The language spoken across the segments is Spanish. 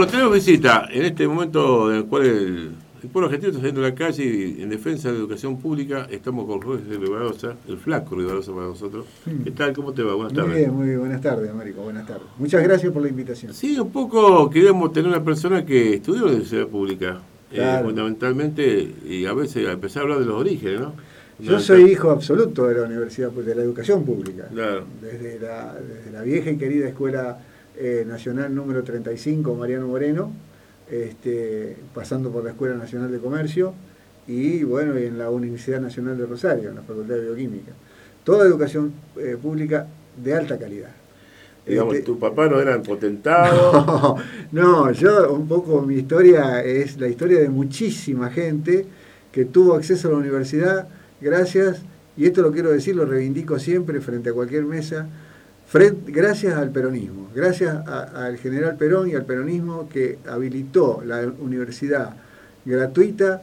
Bueno, tenemos visita en este momento en el cual el pueblo argentino está saliendo a la calle y en defensa de la educación pública. Estamos con Jorge Rivarosa, el flaco Rivarosa para nosotros. ¿Qué tal? ¿Cómo te va? Buenas tardes. Muy bien, buenas tardes, Américo, buenas tardes. Muchas gracias por la invitación. Sí, un poco queríamos tener una persona que estudió en la universidad pública, Claro. Fundamentalmente, y a veces empezar a hablar de los orígenes, ¿no? Yo soy hijo absoluto de la universidad, de la educación pública. Claro. Desde la vieja y querida Escuela Nacional número 35, Mariano Moreno, pasando por la Escuela Nacional de Comercio y bueno, y en la Universidad Nacional de Rosario, en la Facultad de Bioquímica. Toda educación pública de alta calidad. Digamos, ¿tu papá no era potentado? No, yo un poco mi historia es la historia de muchísima gente que tuvo acceso a la universidad gracias, y esto lo quiero decir, lo reivindico siempre frente a cualquier mesa, gracias al peronismo, gracias al general Perón y al peronismo que habilitó la universidad gratuita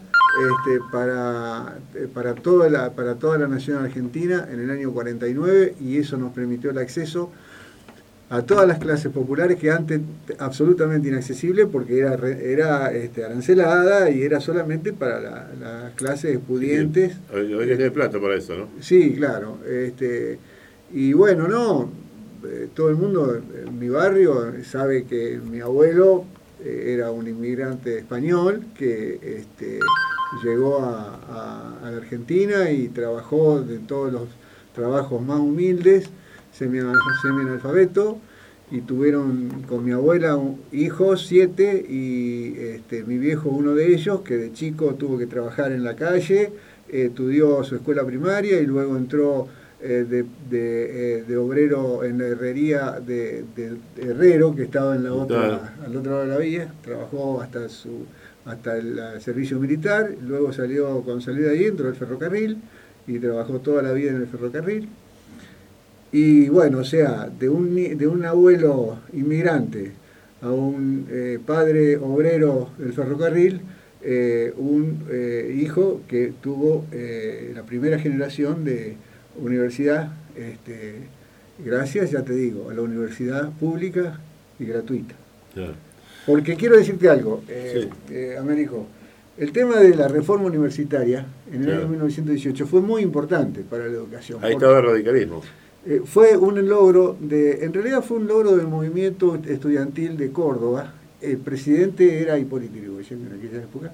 para toda la nación argentina en el año 49, y eso nos permitió el acceso a todas las clases populares que antes absolutamente inaccesible porque era arancelada y era solamente para las clases pudientes. Hoy tiene plata para eso, ¿no? Sí, claro. Y bueno, todo el mundo en mi barrio sabe que mi abuelo era un inmigrante español que llegó a la Argentina y trabajó de todos los trabajos más humildes, semi-analfabeto, y tuvieron con mi abuela hijos, 7, y mi viejo uno de ellos, que de chico tuvo que trabajar en la calle, estudió su escuela primaria y luego entró de obrero en la herrería de herrero, que estaba en al otro lado de la vía, trabajó hasta el servicio militar, luego cuando salió de ahí entró al ferrocarril y trabajó toda la vida en el ferrocarril. Y bueno, o sea, de un abuelo inmigrante a un padre obrero del ferrocarril, un hijo que tuvo la primera generación de universidad, gracias, ya te digo, a la universidad pública y gratuita. Claro. Porque quiero decirte algo, Sí. Américo, el tema de la reforma universitaria en el Claro. año 1918 fue muy importante para la educación. Ahí estaba el radicalismo. Fue un logro en realidad fue un logro del movimiento estudiantil de Córdoba. El presidente era Hipólito Yrigoyen en aquella época.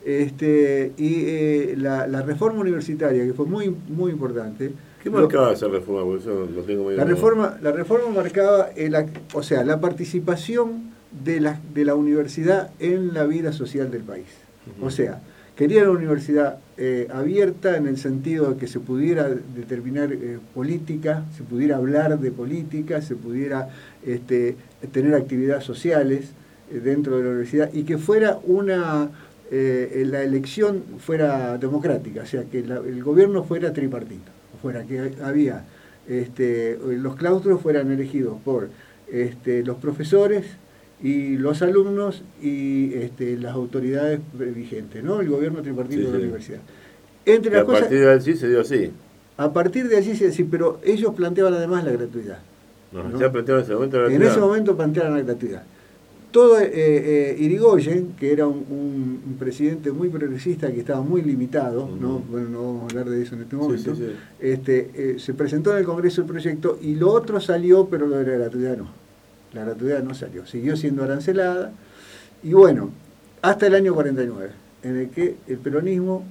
La reforma universitaria, que fue muy, muy importante. ¿Qué marcaba esa reforma? Porque eso lo tengo medio... La reforma marcaba la participación de la universidad en la vida social del país. Uh-huh. O sea, quería la universidad abierta en el sentido de que se pudiera determinar política, se pudiera hablar de política, se pudiera tener actividades sociales dentro de la universidad, y que fuera la elección fuera democrática, o sea, que el gobierno fuera tripartito, fuera que había los claustros fueran elegidos por los profesores y los alumnos y las autoridades vigentes, ¿no? El gobierno tripartito de la universidad. A partir de allí se dio así. A partir de allí sí, pero ellos planteaban además la gratuidad. ¿No? Ya planteaban en ese momento la gratuidad. En ese momento planteaban la gratuidad. Todo Irigoyen, que era un presidente muy progresista que estaba muy limitado, uh-huh. ¿No? Bueno, no vamos a hablar de eso en este momento, sí. Se presentó en el Congreso el proyecto y lo otro salió, pero lo de la gratuidad no. La gratuidad no salió, siguió siendo arancelada, y bueno, hasta el año 49, en el que el peronismo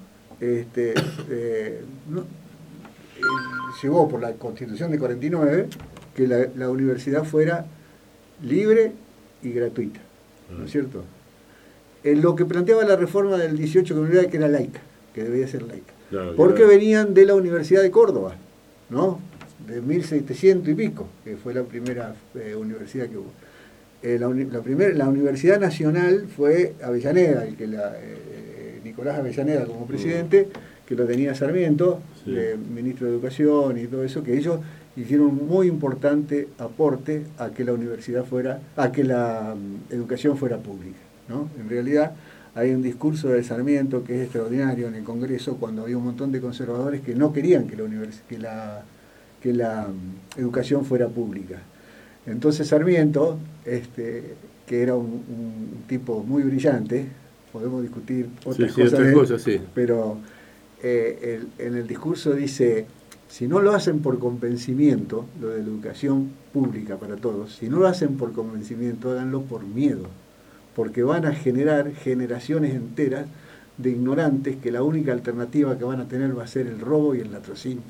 llevó por la Constitución de 49 que la universidad fuera libre y gratuita, ¿no es cierto? Lo que planteaba la reforma del 18 comunidad, que era laica, que debía ser laica, claro, porque venían de la Universidad de Córdoba, ¿no? De 1700 y pico, que fue la primera universidad que hubo. La Universidad Nacional fue Avellaneda, Nicolás Avellaneda como presidente, que lo tenía Sarmiento, sí. Ministro de Educación y todo eso, que ellos hicieron un muy importante aporte a que la educación fuera pública, ¿no? En realidad hay un discurso de Sarmiento que es extraordinario en el Congreso, cuando había un montón de conservadores que no querían que la educación fuera pública. Entonces Sarmiento que era un tipo muy brillante, podemos discutir otras cosas, sí. Pero en el discurso dice, si no lo hacen por convencimiento, lo de la educación pública para todos, si no lo hacen por convencimiento, háganlo por miedo, porque van a generar generaciones enteras de ignorantes que la única alternativa que van a tener va a ser el robo y el latrocinio.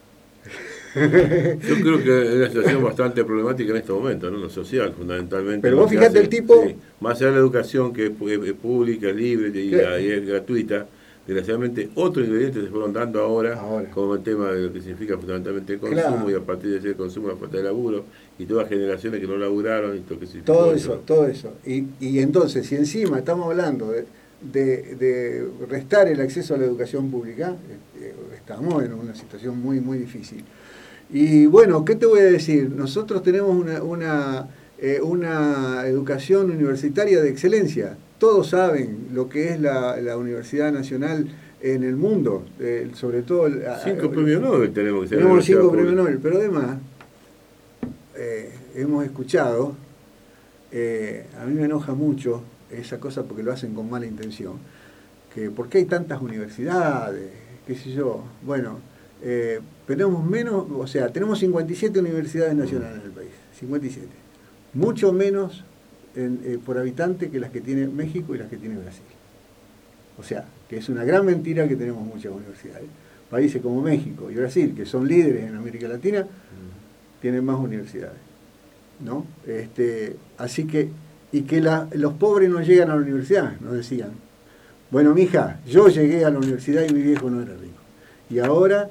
Yo creo que es una situación bastante problemática en este momento, ¿no? Lo social, fundamentalmente. Pero vos fíjate el tipo... Sí, más allá de la educación que es pública, libre y es gratuita, desgraciadamente otros ingredientes se fueron dando ahora, como el tema de lo que significa fundamentalmente el consumo, claro. Y a partir de ese consumo la falta de laburo, y todas generaciones que no laburaron. Y todo eso. Y entonces, si encima estamos hablando de restar el acceso a la educación pública, estamos en una situación muy, muy difícil. Y bueno, ¿qué te voy a decir? Nosotros tenemos una educación universitaria de excelencia. Todos saben lo que es la Universidad Nacional en el mundo, sobre todo... 5 premios Nobel tenemos. Tenemos 5 premios Nobel, pero además hemos escuchado, a mí me enoja mucho esa cosa porque lo hacen con mala intención, que ¿por qué hay tantas universidades? ¿Qué sé yo? Bueno... tenemos menos, o sea, tenemos 57 universidades nacionales en el país, 57. Mucho menos por habitante que las que tiene México y las que tiene Brasil. O sea, que es una gran mentira que tenemos muchas universidades. Países como México y Brasil, que son líderes en América Latina, tienen más universidades, ¿no? Así que, y que los pobres no llegan a la universidad, nos decían. Bueno, mija, yo llegué a la universidad y mi viejo no era rico. Y ahora...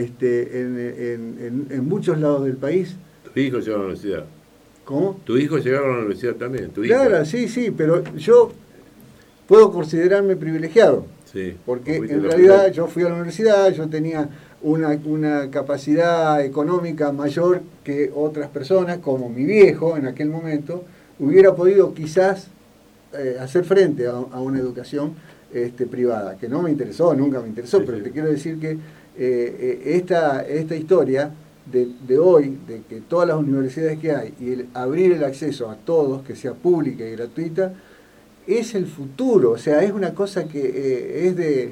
en muchos lados del país. Tu hijo llegó a la universidad. ¿Cómo? Tu hijo llegó a la universidad también. Claro, sí, pero yo puedo considerarme privilegiado. Sí, porque en realidad yo fui a la universidad, yo tenía una capacidad económica mayor que otras personas, como mi viejo en aquel momento, hubiera podido quizás hacer frente a una educación privada, que no me interesó, nunca me interesó, pero te quiero decir que esta historia de hoy, de que todas las universidades que hay y abrir el acceso a todos, que sea pública y gratuita, es el futuro. O sea, es una cosa que es de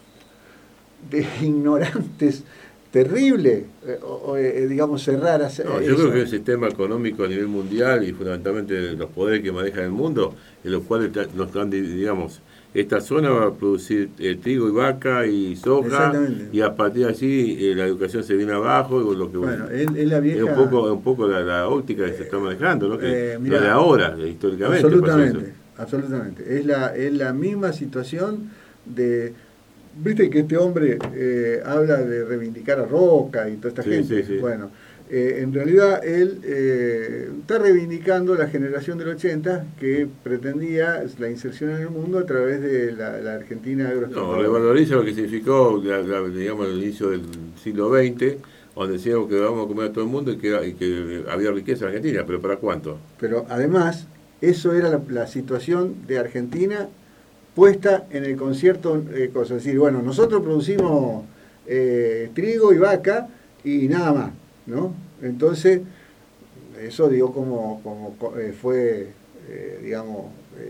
ignorantes terrible, digamos, cerrar a no, yo creo que el sistema económico a nivel mundial y fundamentalmente los poderes que manejan el mundo, en los cuales nos dan, digamos, esta zona va a producir trigo y vaca y soja, y a partir de allí la educación se viene abajo. Y lo que, bueno, es la vieja... Es un poco la óptica que se está manejando, ¿no? Que mirá, de ahora, históricamente. Absolutamente. Es la misma situación de... Viste que este hombre habla de reivindicar a Roca y toda esta gente. Sí. Bueno, en realidad él está reivindicando la generación del 80 que pretendía la inserción en el mundo a través de la Argentina agroexportadora. No, revaloriza lo que significó, digamos, el inicio del siglo XX, donde decíamos que vamos a comer a todo el mundo y que había riqueza en Argentina, pero ¿para cuánto? Pero además, eso era la situación de Argentina puesta en el concierto, es decir, bueno, nosotros producimos trigo y vaca y nada más, ¿no? Entonces, eso digo como fue, digamos,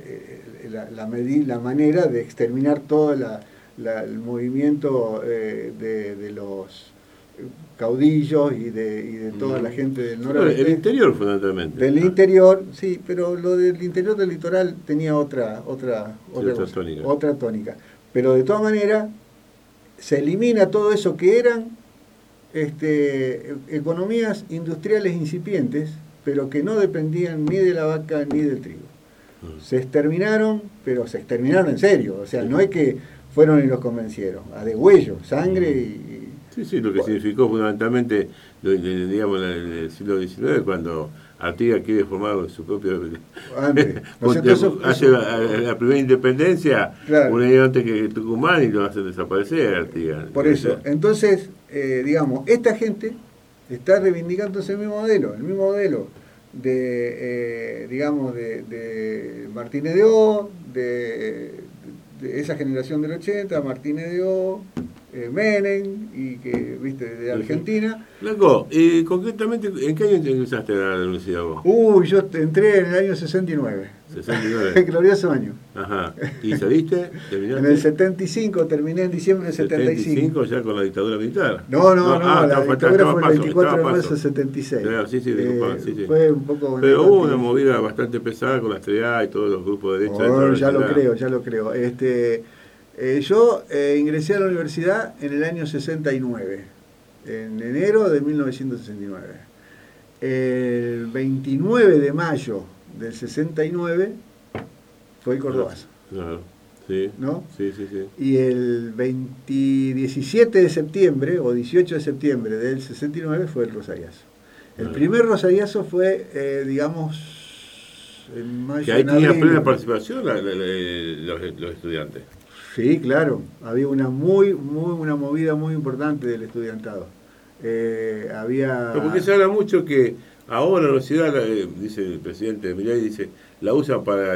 la manera de exterminar todo el movimiento de los caudillos y de toda la gente del noroeste. El interior fundamentalmente. Del interior, sí, pero lo del interior del litoral tenía otra tónica. Pero de todas maneras, se elimina todo eso que eran economías industriales incipientes, pero que no dependían ni de la vaca ni del trigo. Se exterminaron, pero se exterminaron en serio. O sea, no es que fueron y los convencieron, a degüello, sangre y... Sí, lo que significó fundamentalmente, digamos, en el siglo XIX, cuando Artigas quiere formar su propio... hace la primera independencia, claro, un año antes que Tucumán, y lo hacen desaparecer Artigas. Por eso, entonces, digamos, esta gente está reivindicando ese mismo modelo, el mismo modelo de, digamos, de Martínez de O, de esa generación del 80, Martínez de O, Menem, y que, viste, de Argentina. Blanco, y concretamente, ¿en qué año ingresaste a la universidad vos? Yo entré en el año 69. 69. Glorioso año. Ajá. ¿Y saliste? ¿Terminaste? En el 75, terminé en diciembre del 75. ¿75 ya con la dictadura militar? No, la dictadura fue el 24 de marzo del 76. Claro, sí, sí. Fue un poco... Pero hubo una movida bastante pesada con la estrella y todos los grupos de derecha. Ya lo creo. Yo ingresé a la universidad en el año 69, en enero de 1969. El 29 de mayo del 69 fue el Cordobazo. Claro, sí. ¿No? Sí. Y el 17 de septiembre o 18 de septiembre del 69 fue el Rosariazo. El primer Rosariazo fue, digamos, en mayo. Que ahí tenían plena participación los estudiantes. Sí, claro, había una movida muy importante del estudiantado. Porque se habla mucho que ahora la universidad, dice el presidente Milei, dice, la usan para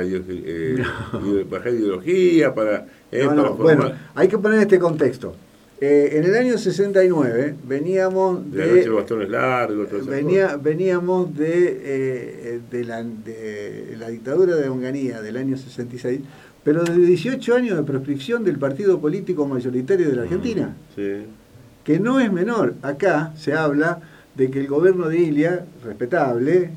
bajar ideología, para formar. Bueno, hay que poner este contexto. En el año 69 veníamos de la noche de bastones largos, veníamos de la dictadura de Onganía del año 66, pero de 18 años de proscripción del partido político mayoritario de la Argentina, que no es menor. Acá se habla de que el gobierno de Ilia, respetable,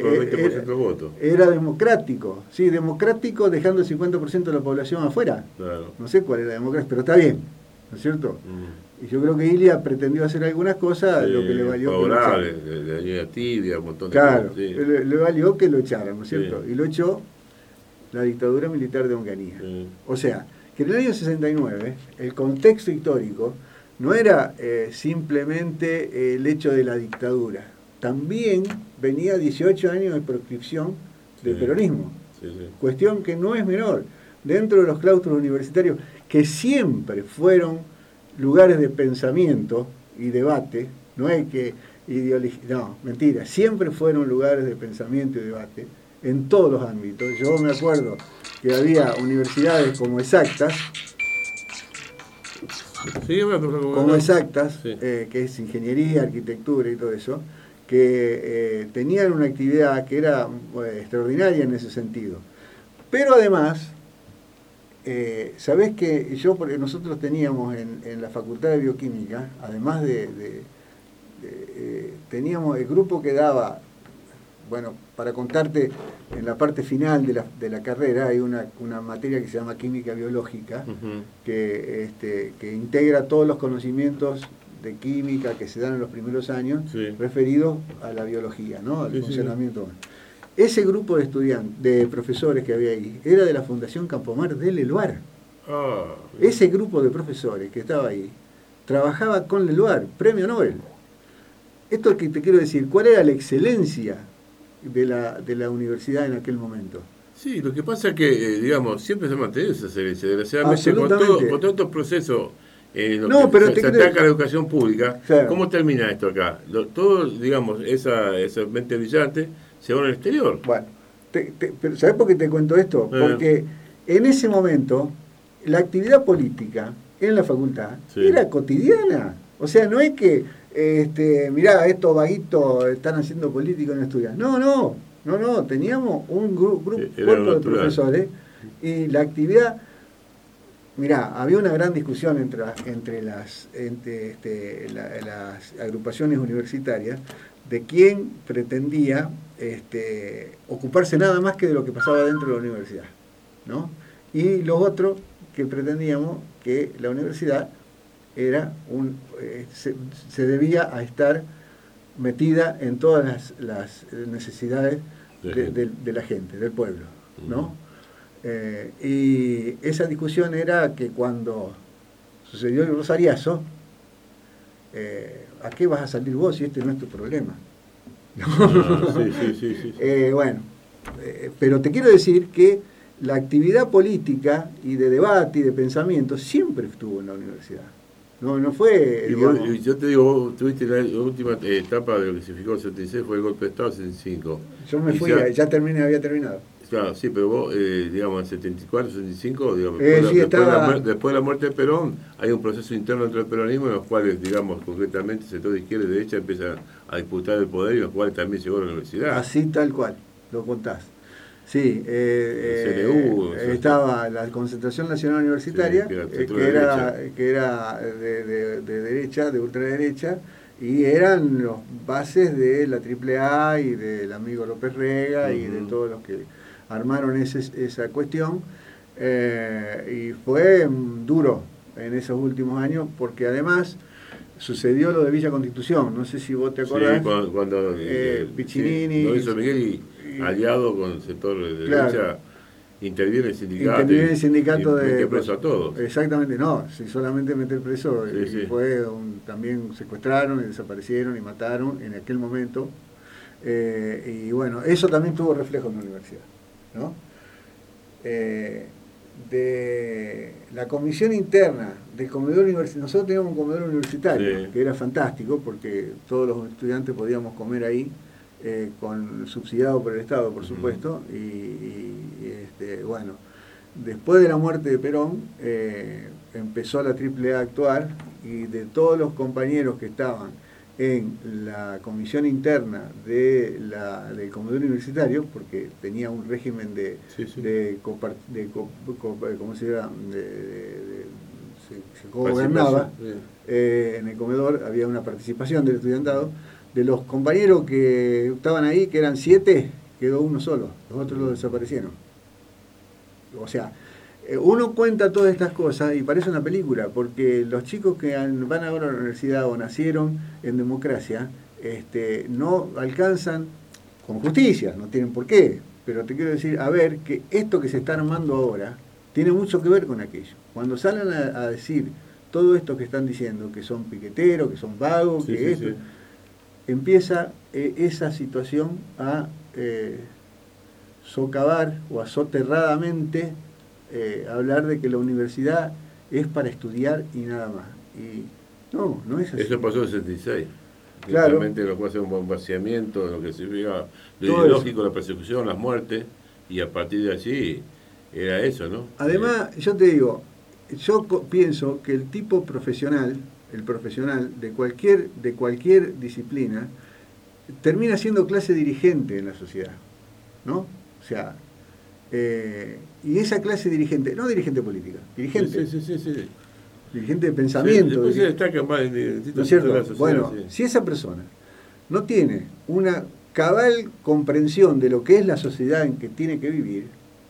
era democrático, democrático dejando el 50% de la población afuera. Claro. No sé cuál era la democracia, pero está bien, ¿no es cierto? Y yo creo que Ilia pretendió hacer algunas cosas, lo que le valió favorable, que lo echaran. Tibia, un montón de cosas. Le valió que lo echaran, ¿no es cierto? Y lo echó la dictadura militar de Onganía. O sea, que en el año 69 el contexto histórico no era simplemente el hecho de la dictadura, también venía 18 años de proscripción del peronismo, cuestión que no es menor, dentro de los claustros universitarios, que siempre fueron lugares de pensamiento y debate, no es que mentira, siempre fueron lugares de pensamiento y debate, en todos los ámbitos. Yo me acuerdo que había universidades como Exactas, que es ingeniería, arquitectura y todo eso, que tenían una actividad que era extraordinaria en ese sentido. Pero además, sabés que nosotros teníamos en la Facultad de Bioquímica, además teníamos el grupo que daba, bueno, para contarte, en la parte final de la carrera hay una materia que se llama química biológica, que integra todos los conocimientos de química que se dan en los primeros años, referidos a la biología, ¿no? Al funcionamiento. Ese grupo de estudiantes, de profesores que había ahí, era de la Fundación Campomar de Leluar. Ese grupo de profesores que estaba ahí trabajaba con Leluar, premio Nobel. Esto es que te quiero decir, ¿cuál era la excelencia de la universidad en aquel momento? Sí, lo que pasa es que, digamos, siempre se ha mantenido esa excelencia. Desgraciadamente, con todos estos procesos se ataca la educación pública, ¿cómo termina esto acá? Todo, digamos, esa mente brillante se va al exterior. Bueno, pero ¿sabés por qué te cuento esto? Porque en ese momento la actividad política en la facultad era cotidiana. O sea, no es que mirá, estos vaguitos están haciendo política y no estudian. No, teníamos un cuerpo de profesores y la actividad, mirá, había una gran discusión entre las agrupaciones universitarias de quién pretendía ocuparse nada más que de lo que pasaba dentro de la universidad, ¿no? Y los otros que pretendíamos que la universidad era se debía a estar metida en todas las necesidades de la gente, del pueblo, ¿no? Y esa discusión era que cuando sucedió el Rosariazo, ¿a qué vas a salir vos si este no es tu problema? Bueno, pero te quiero decir que la actividad política y de debate y de pensamiento siempre estuvo en la universidad. No fue... Y yo te digo, vos tuviste la última etapa de lo que significó el 76, fue el golpe de Estado 75. Yo me fui, había terminado. Claro, sí, pero vos, digamos, en 74, 75, digamos, después de la muerte de Perón, hay un proceso interno dentro del peronismo en los cuales, digamos, concretamente, el sector de izquierda y derecha empieza a disputar el poder y en los cuales también llegó a la universidad. Así tal cual, lo contás. Sí, CNU, estaba la Concentración Nacional Universitaria, sí, que era de derecha, de ultraderecha, y eran los bases de la AAA y del amigo López Rega y de todos los que armaron esa cuestión, y fue duro en esos últimos años, porque además sucedió lo de Villa Constitución, no sé si vos te acordás. Sí, cuando Piccinini... lo hizo Miguel y aliado con el sector de derecha, interviene el sindicato. Interviene el sindicato de... metió preso a todos. Exactamente, no, si solamente meter preso, fue también secuestraron y desaparecieron y mataron en aquel momento, y bueno, eso también tuvo reflejo en la universidad, ¿no? De la comisión interna del comedor universitario, nosotros teníamos un comedor universitario que era fantástico porque todos los estudiantes podíamos comer ahí, subsidiado por el Estado, por supuesto, bueno, después de la muerte de Perón empezó la AAA a actuar, y de todos los compañeros que estaban en la comisión interna del comedor universitario, porque tenía un régimen ¿cómo se llama? Se gobernaba, en el comedor había una participación del estudiantado. De los compañeros que estaban ahí, que eran 7, quedó uno solo, los otros los desaparecieron. O sea, uno cuenta todas estas cosas y parece una película, porque los chicos que van ahora a la universidad o nacieron en democracia, no alcanzan, con justicia, no tienen por qué, pero te quiero decir, a ver, que esto que se está armando ahora tiene mucho que ver con aquello. Cuando salen a decir todo esto que están diciendo, que son piqueteros, que son vagos, empieza esa situación a socavar o a soterradamente hablar de que la universidad es para estudiar y nada más. Y no es así. Eso pasó en el 66. Claro. Realmente lo que hace un vaciamiento de lo que significa lo ideológico, la persecución, las muertes, y a partir de allí era eso, ¿no? Además, yo te digo, yo pienso que el tipo profesional, el profesional de cualquier disciplina, termina siendo clase dirigente en la sociedad, ¿no? O sea, y esa clase dirigente, no dirigente política, dirigente. Sí. Dirigente de pensamiento. Después se destaca más en ¿no es cierto? de la sociedad. Bueno, si esa persona no tiene una cabal comprensión de lo que es la sociedad en que tiene que vivir,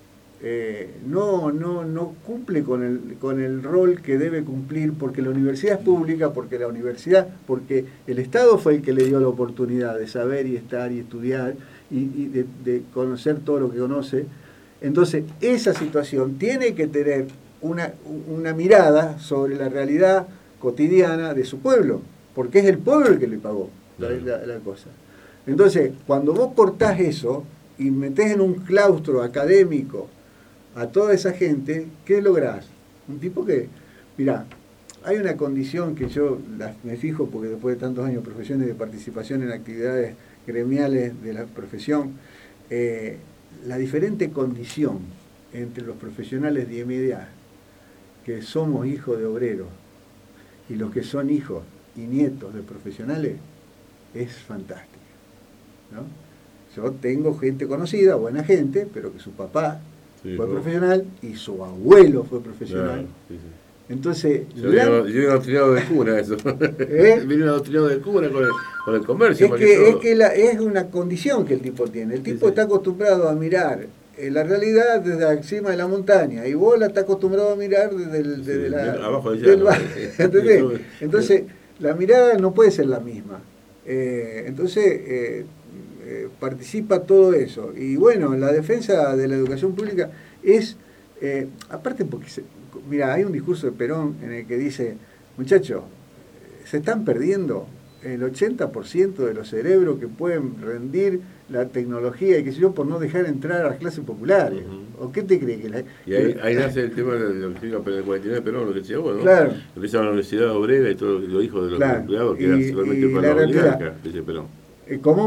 no cumple con el rol que debe cumplir, porque la universidad es pública, porque el Estado fue el que le dio la oportunidad de saber y estar y estudiar y de conocer todo lo que conoce. Entonces, esa situación tiene que tener una mirada sobre la realidad cotidiana de su pueblo, porque es el pueblo el que le pagó la cosa. Entonces, cuando vos cortás eso y metés en un claustro académico a toda esa gente, ¿qué lográs? Un tipo que, mirá, hay una condición que yo me fijo, porque después de tantos años de profesiones de participación en actividades gremiales de la profesión, la diferente condición entre los profesionales de MDA, que somos hijos de obreros, y los que son hijos y nietos de profesionales, es fantástica, ¿no? Yo tengo gente conocida, buena gente, pero que su papá fue profesional y su abuelo fue profesional. Claro, Entonces, yo vine adoctrinado de cuna eso. Vine adoctrinado de cuna con el comercio. Es es una condición que el tipo tiene. El tipo está acostumbrado a mirar la realidad desde encima de la montaña, y vos la estás acostumbrado a mirar desde abajo del llano. ¿Entendés? Entonces, la mirada no puede ser la misma. Entonces, participa todo eso. Y bueno, la defensa de la educación pública es, aparte porque, mira, hay un discurso de Perón en el que dice, muchachos, se están perdiendo el 80% de los cerebros que pueden rendir la tecnología y qué sé yo, por no dejar entrar a las clases populares. ¿O qué te crees? Y ahí nace el tema de lo que significa el 49 Perón, lo que decía vos, ¿no? Claro. Lo que se llama la Universidad Obrera y todos los hijos de los empleados, que era solamente para la oligarca, dice Perón. ¿Cómo?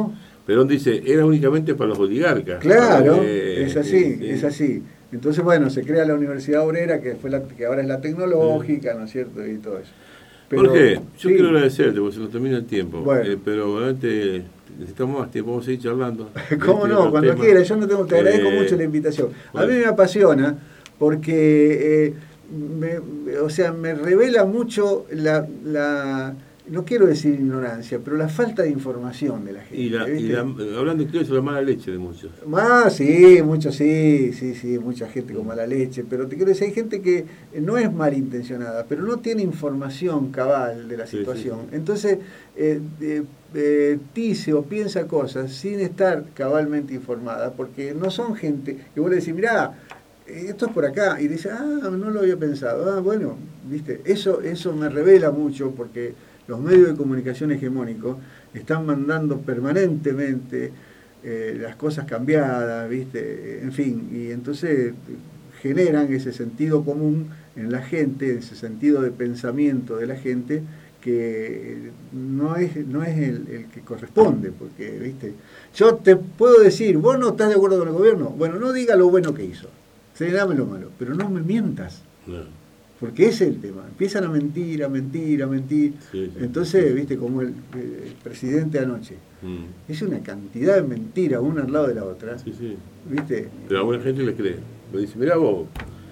Perón dice, era únicamente para los oligarcas. Claro, es así, es así. Entonces, bueno, se crea la Universidad Obrera, que ahora es la tecnológica, ¿no es cierto? Y todo eso. Pero, Jorge, yo quiero agradecerte, porque se nos termina el tiempo. Bueno. Pero realmente necesitamos más tiempo, vamos a seguir charlando. ¿Cómo no? Cuando quieras, te agradezco mucho la invitación. Bueno. A mí me apasiona porque, me revela mucho no quiero decir ignorancia, pero la falta de información de la gente. Hablando incluso de la mala leche de muchos. Sí, muchos sí, mucha gente con mala leche, pero te quiero decir, hay gente que no es malintencionada, pero no tiene información cabal de la situación. Sí. Entonces, dice o piensa cosas sin estar cabalmente informada, porque no son gente que vos le decís, mirá, esto es por acá, y dice, no lo había pensado, bueno, viste, eso me revela mucho, porque los medios de comunicación hegemónicos están mandando permanentemente las cosas cambiadas, ¿viste? En fin, y entonces generan ese sentido común en la gente, ese sentido de pensamiento de la gente que no es el que corresponde, porque, ¿viste? Yo te puedo decir, vos no estás de acuerdo con el gobierno, bueno, no diga lo bueno que hizo, señalame lo malo, pero no me mientas. No. Porque ese es el tema, empiezan a mentir. Sí. Entonces, viste, como el presidente anoche, es una cantidad de mentiras una al lado de la otra. Sí. ¿Viste? Pero a buena gente le cree. Le dice, mirá vos,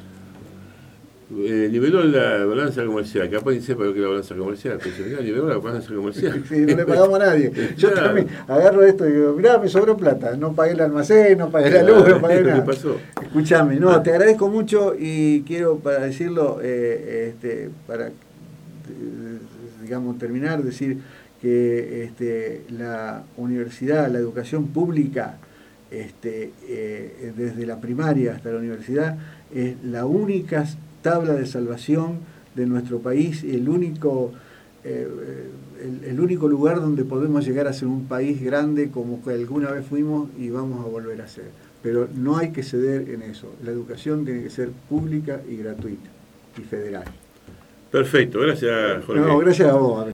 niveló la balanza comercial, capaz ni sepa lo que es la balanza comercial, pero mirá, niveló la balanza comercial. Sí, no le pagamos a nadie. Yo también agarro esto y digo, mirá, me sobró plata, no pagué el almacén, no pagué la luz, no pagué nada. ¿Qué pasó? Escuchame, te agradezco mucho y quiero, para decirlo, para digamos terminar, decir que la universidad, la educación pública, desde la primaria hasta la universidad, es la única tabla de salvación de nuestro país, el único lugar donde podemos llegar a ser un país grande como que alguna vez fuimos y vamos a volver a ser. Pero no hay que ceder en eso. La educación tiene que ser pública y gratuita y federal. Perfecto, gracias, Jorge. No, gracias a vos.